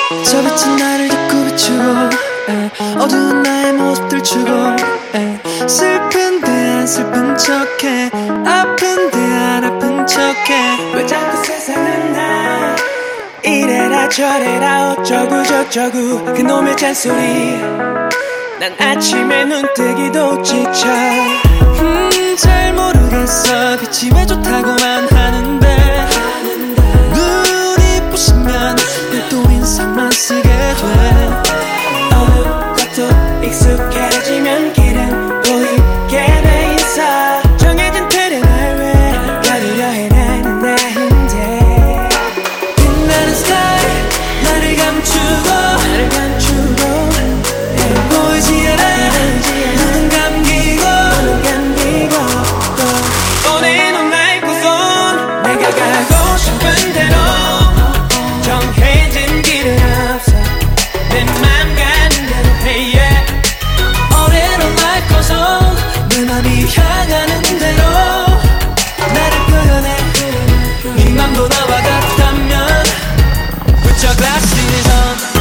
저 빛은 나를 자꾸 비추고 어두운 나의 모습들 주고 슬픈데 안 슬픈 척해 아픈데 안 아픈 척해 왜 자꾸 세상은 나 이래라 저래라 어쩌고 저쩌고 그놈의 잔소리 난 아침에 눈 뜨기도 지쳐 잘 모르겠어 빛이 왜 좋다고만 하는데 눈이 부시면 또 인상만 쓰게 돼 어느 것도 익숙해지면 길은 보이게 돼 있어 정해진 틀에 날 왜 가리려 해 나는 나인데 빛나는 스타일 나를 감추고 보이지 않아 눈은 감기고 오늘 넌 날 입고선 내가 가고 싶은 대로 정해진 길은 없어 내 맘 가는 대로 해 yeah. 오늘 넌 날 입고선 내 맘이 향하는 대로 나를 표현해 네 맘도 나와 같다면 Put your glasses on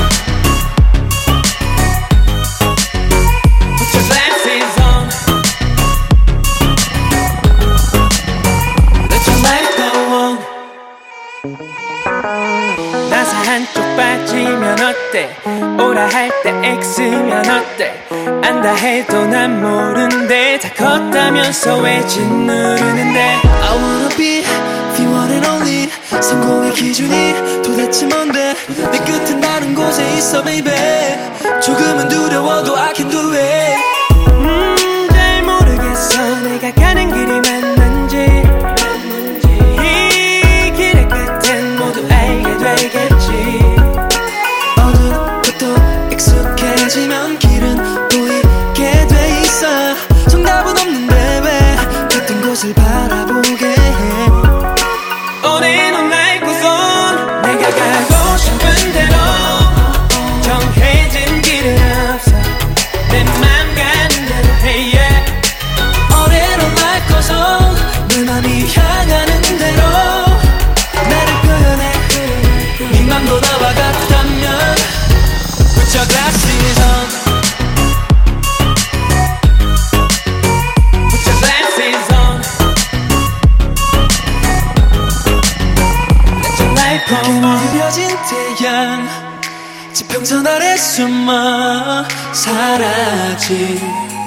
나사 한쪽 빠지면 어때 오라 할 때 X면 어때 안다 해도 난 모른대 다 컸다면서 왜 짓누르는데 I wanna be the one and only 성공의 기준이 도대체 뭔데 내 끝은 다른 곳에 있어 baby 조금은 두려워도 I can do it 잘 모르겠어 내가 가는 길이 맞는지 이 길의 끝엔 모두 알게 되겠지 어두운 것도 익숙해지면 길은 보이게 돼 있어 정답은 없는데 왜 같은 곳을 바라보게 해 오늘 넌 날 입고선 내가 가고 싶은 대로 정해진 길은 없어 내 맘 가는 대로 해 yeah. 오늘 넌 날 입고선 내 맘이 향하는 대로 나를 표현해 네 맘도 나와 같다면 Put your glasses on Put your glasses on Let your light come on 흐려진 태양 지평선 아래 숨어 사라진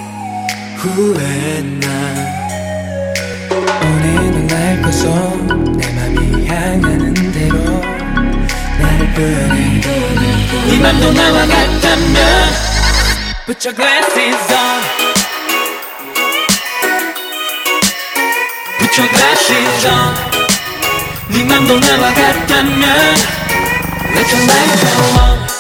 후에 난 오늘 넌 날 입고서 내 맘이 향하는 대로 나를 표현해 네 맘도 나와 같다면 Put your glasses on Put your glasses on 네 맘도 나와 같다면 Let your light go on